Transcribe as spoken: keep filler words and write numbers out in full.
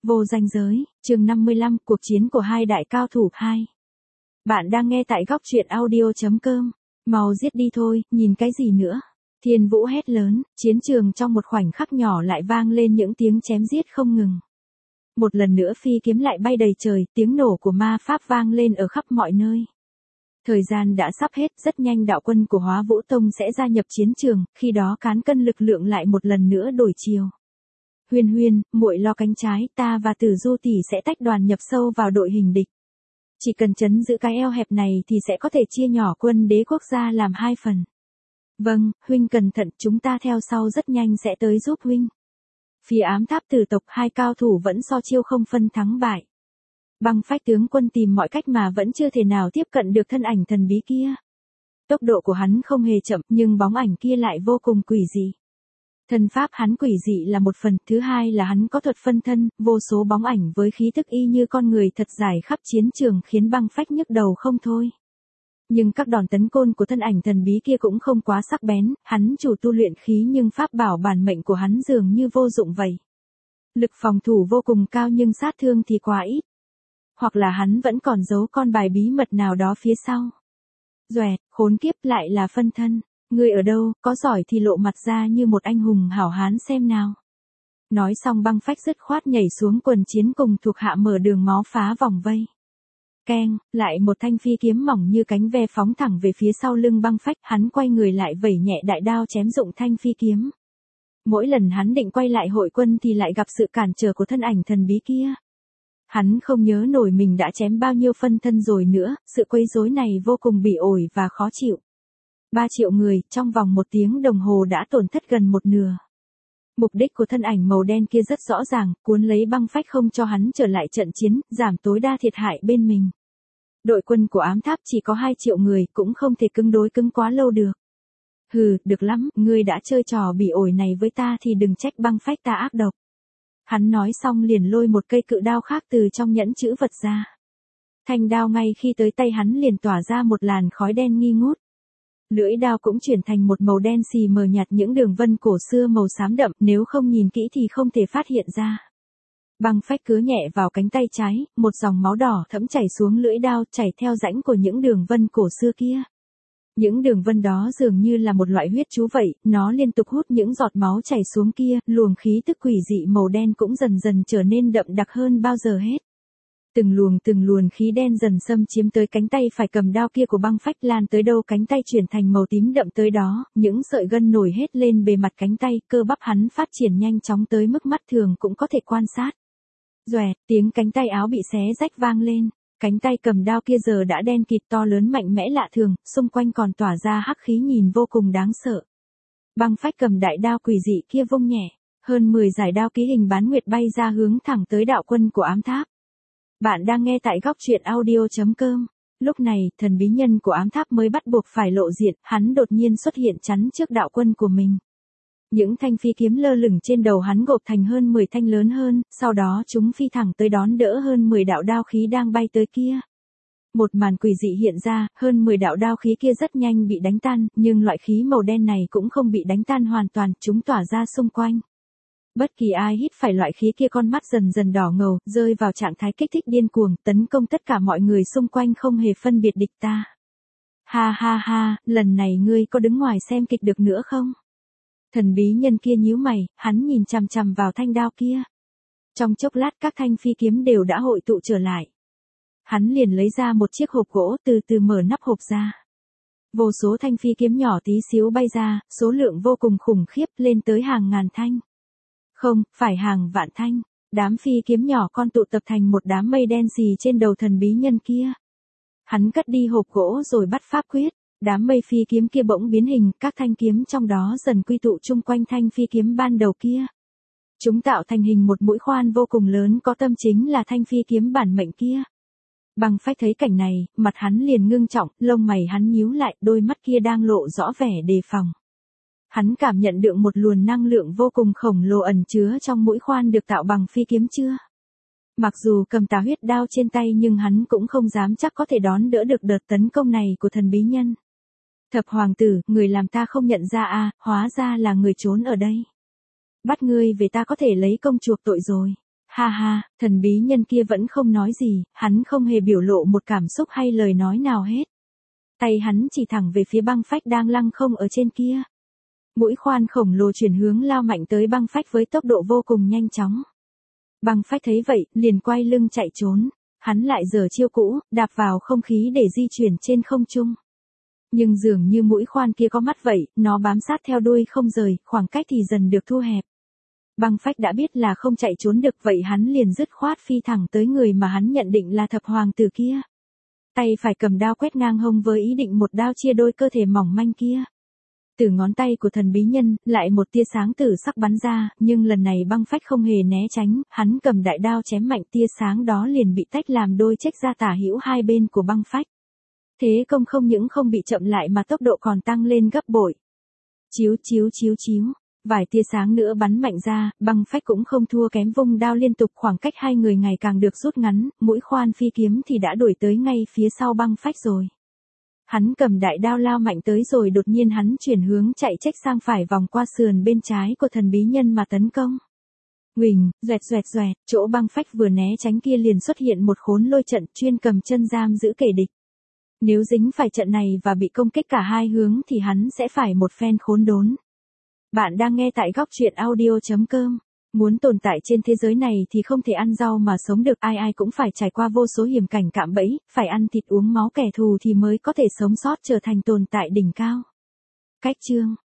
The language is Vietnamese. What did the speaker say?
Vô danh giới, chương năm mươi lăm, cuộc chiến của hai đại cao thủ hai. Bạn đang nghe tại góc truyện audio chấm com. Mau giết đi thôi, nhìn cái gì nữa? Thiên Vũ hét lớn, chiến trường trong một khoảnh khắc nhỏ lại vang lên những tiếng chém giết không ngừng. Một lần nữa phi kiếm lại bay đầy trời, tiếng nổ của ma pháp vang lên ở khắp mọi nơi. Thời gian đã sắp hết, rất nhanh đạo quân của Hóa Vũ Tông sẽ gia nhập chiến trường, khi đó cán cân lực lượng lại một lần nữa đổi chiều. Huyên Huyên, muội lo cánh trái, ta và Tử Du tỷ sẽ tách đoàn nhập sâu vào đội hình địch. Chỉ cần trấn giữ cái eo hẹp này thì sẽ có thể chia nhỏ quân đế quốc gia làm hai phần. Vâng, huynh cẩn thận, chúng ta theo sau rất nhanh sẽ tới giúp huynh. Phía ám tháp tử tộc hai cao thủ vẫn so chiêu không phân thắng bại. Băng Phách tướng quân tìm mọi cách mà vẫn chưa thể nào tiếp cận được thân ảnh thần bí kia. Tốc độ của hắn không hề chậm, nhưng bóng ảnh kia lại vô cùng quỷ dị. Thân pháp hắn quỷ dị là một phần, thứ hai là hắn có thuật phân thân, vô số bóng ảnh với khí tức y như con người thật dài khắp chiến trường khiến Băng Phách nhức đầu không thôi. Nhưng các đòn tấn côn của thân ảnh thần bí kia cũng không quá sắc bén, hắn chủ tu luyện khí nhưng pháp bảo bản mệnh của hắn dường như vô dụng vậy. Lực phòng thủ vô cùng cao nhưng sát thương thì quá ít. Hoặc là hắn vẫn còn giấu con bài bí mật nào đó phía sau. Doẹt, khốn kiếp, lại là phân thân. Ngươi ở đâu, có giỏi thì lộ mặt ra như một anh hùng hảo hán xem nào. Nói xong Băng Phách dứt khoát nhảy xuống quần chiến cùng thuộc hạ mở đường máu phá vòng vây. Keng, lại một thanh phi kiếm mỏng như cánh ve phóng thẳng về phía sau lưng Băng Phách, hắn quay người lại vẩy nhẹ đại đao chém dụng thanh phi kiếm. Mỗi lần hắn định quay lại hội quân thì lại gặp sự cản trở của thân ảnh thần bí kia. Hắn không nhớ nổi mình đã chém bao nhiêu phân thân rồi nữa, sự quấy rối này vô cùng bỉ ổi và khó chịu. Ba triệu người, trong vòng một tiếng đồng hồ đã tổn thất gần một nửa. Mục đích của thân ảnh màu đen kia rất rõ ràng, cuốn lấy Băng Phách không cho hắn trở lại trận chiến, giảm tối đa thiệt hại bên mình. Đội quân của ám tháp chỉ có hai triệu người, cũng không thể cứng đối cứng quá lâu được. Hừ, được lắm, ngươi đã chơi trò bỉ ổi này với ta thì đừng trách Băng Phách ta ác độc. Hắn nói xong liền lôi một cây cự đao khác từ trong nhẫn chữ vật ra. Thanh đao ngay khi tới tay hắn liền tỏa ra một làn khói đen nghi ngút. Lưỡi đao cũng chuyển thành một màu đen xì mờ nhạt, những đường vân cổ xưa màu xám đậm, nếu không nhìn kỹ thì không thể phát hiện ra. Băng Phách cứa nhẹ vào cánh tay trái, một dòng máu đỏ thẫm chảy xuống lưỡi đao, chảy theo rãnh của những đường vân cổ xưa kia. Những đường vân đó dường như là một loại huyết chú vậy, nó liên tục hút những giọt máu chảy xuống kia, luồng khí tức quỷ dị màu đen cũng dần dần trở nên đậm đặc hơn bao giờ hết. Từng luồng từng luồng khí đen dần xâm chiếm tới cánh tay phải cầm đao kia của Băng Phách, lan tới đâu cánh tay chuyển thành màu tím đậm tới đó, những sợi gân nổi hết lên bề mặt cánh tay, cơ bắp hắn phát triển nhanh chóng tới mức mắt thường cũng có thể quan sát. Doẹt, tiếng cánh tay áo bị xé rách vang lên, cánh tay cầm đao kia giờ đã đen kịt to lớn mạnh mẽ lạ thường, xung quanh còn tỏa ra hắc khí nhìn vô cùng đáng sợ. Băng Phách cầm đại đao quỷ dị kia vung nhẹ, hơn mười giải đao ký hình bán nguyệt bay ra hướng thẳng tới đạo quân của ám tháp. Bạn đang nghe tại góc truyện audio chấm com. Lúc này, thần bí nhân của ám tháp mới bắt buộc phải lộ diện, hắn đột nhiên xuất hiện chắn trước đạo quân của mình. Những thanh phi kiếm lơ lửng trên đầu hắn gộp thành hơn mười thanh lớn hơn, sau đó chúng phi thẳng tới đón đỡ hơn mười đạo đao khí đang bay tới kia. Một màn quỷ dị hiện ra, hơn mười đạo đao khí kia rất nhanh bị đánh tan, nhưng loại khí màu đen này cũng không bị đánh tan hoàn toàn, chúng tỏa ra xung quanh. Bất kỳ ai hít phải loại khí kia con mắt dần dần đỏ ngầu, rơi vào trạng thái kích thích điên cuồng, tấn công tất cả mọi người xung quanh không hề phân biệt địch ta. Ha ha ha, lần này ngươi có đứng ngoài xem kịch được nữa không? Thần bí nhân kia nhíu mày, hắn nhìn chằm chằm vào thanh đao kia. Trong chốc lát các thanh phi kiếm đều đã hội tụ trở lại. Hắn liền lấy ra một chiếc hộp gỗ, từ từ mở nắp hộp ra. Vô số thanh phi kiếm nhỏ tí xíu bay ra, số lượng vô cùng khủng khiếp, lên tới hàng ngàn thanh. Không, phải hàng vạn thanh. Đám phi kiếm nhỏ con tụ tập thành một đám mây đen xì trên đầu thần bí nhân kia. Hắn cất đi hộp gỗ rồi bắt pháp quyết. Đám mây phi kiếm kia bỗng biến hình, các thanh kiếm trong đó dần quy tụ chung quanh thanh phi kiếm ban đầu kia. Chúng tạo thành hình một mũi khoan vô cùng lớn, có tâm chính là thanh phi kiếm bản mệnh kia. Băng Phách thấy cảnh này, mặt hắn liền ngưng trọng, lông mày hắn nhíu lại, đôi mắt kia đang lộ rõ vẻ đề phòng. Hắn cảm nhận được một luồng năng lượng vô cùng khổng lồ ẩn chứa trong mũi khoan được tạo bằng phi kiếm chưa. Mặc dù cầm tà huyết đao trên tay nhưng hắn cũng không dám chắc có thể đón đỡ được đợt tấn công này của thần bí nhân. Thập hoàng tử, người làm ta không nhận ra a, à, hóa ra là người trốn ở đây. Bắt ngươi về ta có thể lấy công chuộc tội rồi. Ha ha, thần bí nhân kia vẫn không nói gì, hắn không hề biểu lộ một cảm xúc hay lời nói nào hết. Tay hắn chỉ thẳng về phía băng phách đang lăng không ở trên kia. Mũi khoan khổng lồ chuyển hướng lao mạnh tới băng phách với tốc độ vô cùng nhanh chóng. Băng phách thấy vậy, liền quay lưng chạy trốn. Hắn lại giở chiêu cũ, đạp vào không khí để di chuyển trên không trung. Nhưng dường như mũi khoan kia có mắt vậy, nó bám sát theo đuôi không rời, khoảng cách thì dần được thu hẹp. Băng phách đã biết là không chạy trốn được, vậy hắn liền dứt khoát phi thẳng tới người mà hắn nhận định là thập hoàng tử kia. Tay phải cầm đao quét ngang hông với ý định một đao chia đôi cơ thể mỏng manh kia. Từ ngón tay của thần bí nhân, lại một tia sáng tử sắc bắn ra, nhưng lần này băng phách không hề né tránh, hắn cầm đại đao chém mạnh, tia sáng đó liền bị tách làm đôi chếch ra tả hữu hai bên của băng phách. Thế công không những không bị chậm lại mà tốc độ còn tăng lên gấp bội. Chiếu chiếu chiếu chiếu, vài tia sáng nữa bắn mạnh ra, băng phách cũng không thua kém, vung đao liên tục, khoảng cách hai người ngày càng được rút ngắn, mũi khoan phi kiếm thì đã đuổi tới ngay phía sau băng phách rồi. Hắn cầm đại đao lao mạnh tới rồi đột nhiên hắn chuyển hướng chạy chếch sang phải vòng qua sườn bên trái của thần bí nhân mà tấn công. Huỳnh, doẹt doẹt doẹt, chỗ băng phách vừa né tránh kia liền xuất hiện một khốn lôi trận chuyên cầm chân giam giữ kẻ địch. Nếu dính phải trận này và bị công kích cả hai hướng thì hắn sẽ phải một phen khốn đốn. Bạn đang nghe tại góc truyện audio chấm com. Muốn tồn tại trên thế giới này thì không thể ăn rau mà sống được, ai ai cũng phải trải qua vô số hiểm cảnh cạm bẫy, phải ăn thịt uống máu kẻ thù thì mới có thể sống sót trở thành tồn tại đỉnh cao. Cách chương